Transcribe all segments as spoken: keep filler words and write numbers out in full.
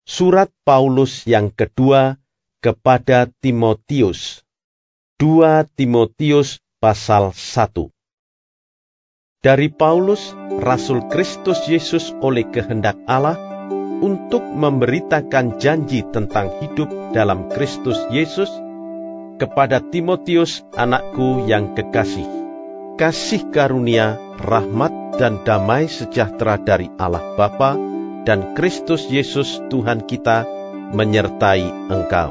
Surat Paulus yang kedua kepada Timotius. dua Timotius pasal satu. Dari Paulus, Rasul Kristus Yesus oleh kehendak Allah, untuk memberitakan janji tentang hidup dalam Kristus Yesus, kepada Timotius anakku yang kekasih. Kasih karunia, rahmat dan damai sejahtera dari Allah Bapa dan Kristus Yesus Tuhan kita menyertai engkau.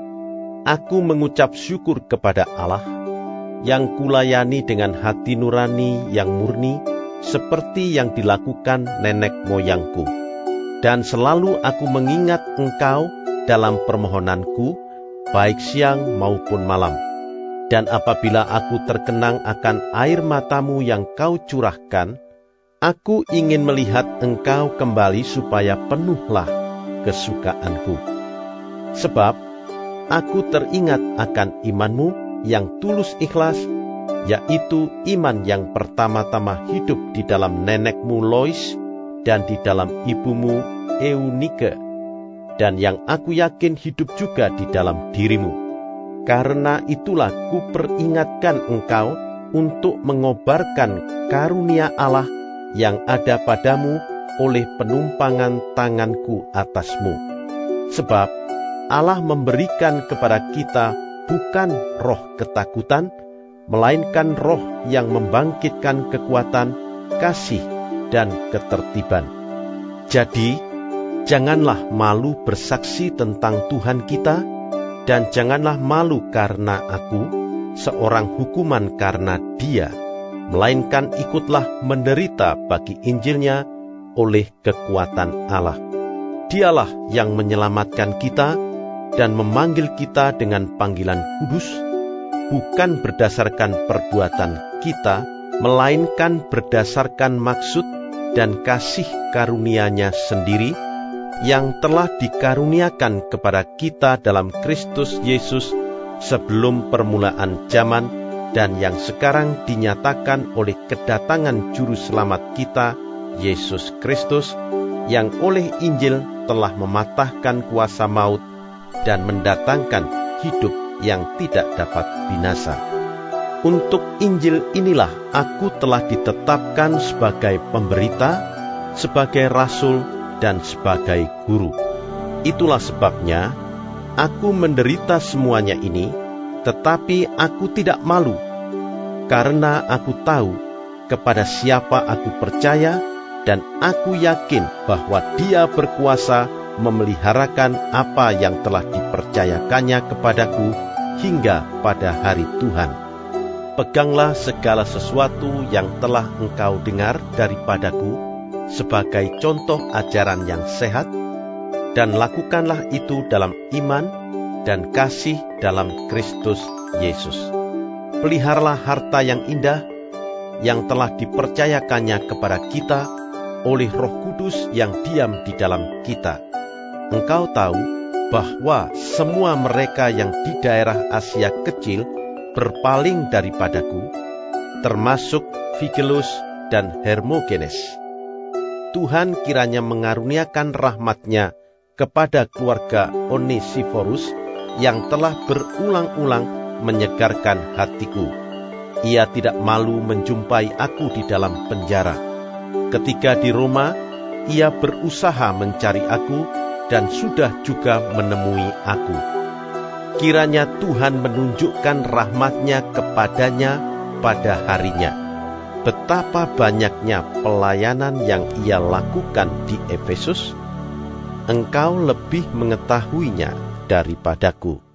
Aku mengucap syukur kepada Allah, yang kulayani dengan hati nurani yang murni, seperti yang dilakukan nenek moyangku. Dan selalu aku mengingat engkau dalam permohonanku, baik siang maupun malam. Dan apabila aku terkenang akan air matamu yang kau curahkan, aku ingin melihat engkau kembali supaya penuhlah kesukaanku. Sebab aku teringat akan imanmu yang tulus ikhlas, yaitu iman yang pertama-tama hidup di dalam nenekmu Lois dan di dalam ibumu Eunike, dan yang aku yakin hidup juga di dalam dirimu. Karena itulah kuperingatkan engkau untuk mengobarkan karunia Allah yang ada padamu oleh penumpangan tanganku atasmu. Sebab Allah memberikan kepada kita bukan roh ketakutan, melainkan roh yang membangkitkan kekuatan, kasih, dan ketertiban. Jadi, janganlah malu bersaksi tentang Tuhan kita, dan janganlah malu karena aku, seorang hukuman karena Dia, melainkan ikutlah menderita bagi Injilnya oleh kekuatan Allah. Dialah yang menyelamatkan kita dan memanggil kita dengan panggilan kudus, bukan berdasarkan perbuatan kita, melainkan berdasarkan maksud dan kasih karunia-Nya sendiri, yang telah dikaruniakan kepada kita dalam Kristus Yesus sebelum permulaan zaman, dan yang sekarang dinyatakan oleh kedatangan Juru Selamat kita, Yesus Kristus, yang oleh Injil telah mematahkan kuasa maut dan mendatangkan hidup yang tidak dapat binasa. Untuk Injil inilah aku telah ditetapkan sebagai pemberita, sebagai rasul, dan sebagai guru. Itulah sebabnya aku menderita semuanya ini, tetapi aku tidak malu, karena aku tahu kepada siapa aku percaya, dan aku yakin bahwa Dia berkuasa memeliharakan apa yang telah dipercayakannya kepadaku hingga pada hari Tuhan. Peganglah segala sesuatu yang telah engkau dengar daripadaku sebagai contoh ajaran yang sehat, dan lakukanlah itu dalam iman dan kasih dalam Kristus Yesus. Peliharalah harta yang indah yang telah dipercayakannya kepada kita oleh Roh Kudus yang diam di dalam kita. Engkau tahu bahwa semua mereka yang di daerah Asia Kecil berpaling daripadaku, termasuk Figelus dan Hermogenes. Tuhan kiranya mengaruniakan rahmat-Nya kepada keluarga Onesiforus yang telah berulang-ulang menyegarkan hatiku. Ia tidak malu menjumpai aku di dalam penjara. Ketika di Roma, ia berusaha mencari aku dan sudah juga menemui aku. Kiranya Tuhan menunjukkan rahmat-Nya kepadanya pada harinya. Betapa banyaknya pelayanan yang ia lakukan di Efesus, engkau lebih mengetahuinya daripadaku.